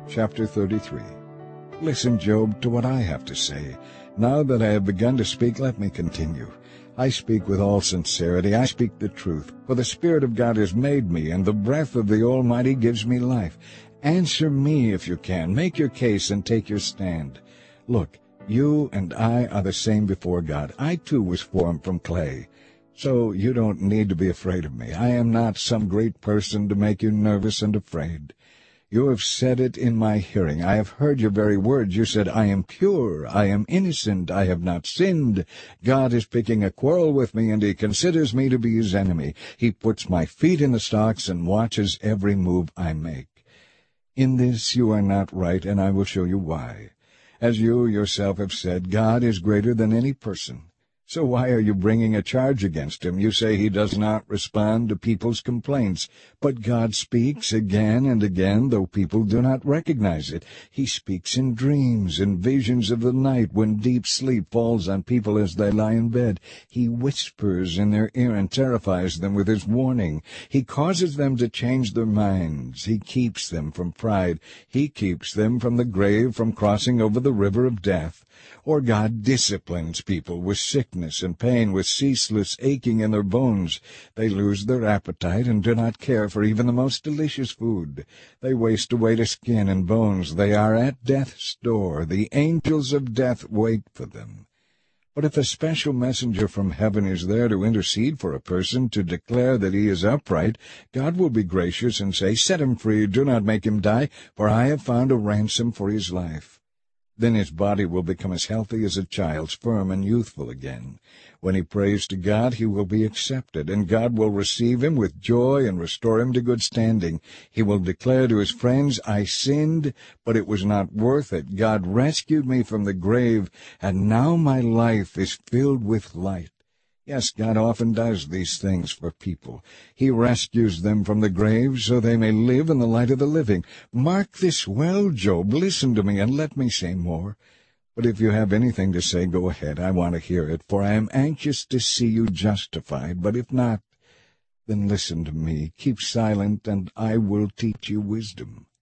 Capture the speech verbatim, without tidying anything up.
Chapter thirty-three. Listen, Job, to what I have to say. Now that I have begun to speak, let me continue. I speak with all sincerity. I speak the truth. For the Spirit of God has made me, and the breath of the Almighty gives me life. Answer me if you can. Make your case and take your stand. Look, you and I are the same before God. I too was formed from clay. So you don't need to be afraid of me. I am not some great person to make you nervous and afraid. You have said it in my hearing. I have heard your very words. You said, I am pure, I am innocent, I have not sinned. God is picking a quarrel with me, and he considers me to be his enemy. He puts my feet in the stocks and watches every move I make. In this you are not right, and I will show you why. As you yourself have said, God is greater than any person. So why are you bringing a charge against him? You say he does not respond to people's complaints. But God speaks again and again, though people do not recognize it. He speaks in dreams and visions of the night when deep sleep falls on people as they lie in bed. He whispers in their ear and terrifies them with his warning. He causes them to change their minds. He keeps them from pride. He keeps them from the grave, from crossing over the river of death. Or God disciplines people with sickness and pain, with ceaseless aching in their bones. They lose their appetite and do not care for even the most delicious food. They waste away to skin and bones. They are at death's door. The angels of death wait for them. But if a special messenger from heaven is there to intercede for a person, to declare that he is upright, God will be gracious and say, Set him free, do not make him die, for I have found a ransom for his life. Then his body will become as healthy as a child's, firm and youthful again. When he prays to God, he will be accepted, and God will receive him with joy and restore him to good standing. He will declare to his friends, I sinned, but it was not worth it. God rescued me from the grave, and now my life is filled with light. Yes, God often does these things for people. He rescues them from the grave so they may live in the light of the living. Mark this well, Job. Listen to me and let me say more. But if you have anything to say, go ahead. I want to hear it, for I am anxious to see you justified. But if not, then listen to me. Keep silent, and I will teach you wisdom.